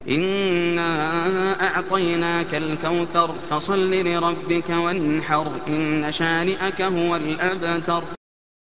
إِنَّا أَعْطَيْنَاكَ الْكَوْثَرَ فَصَلِّ لِرَبِّكَ وَانْحَرْ إِنَّ شَانِئَكَ هُوَ الْأَبْتَرُ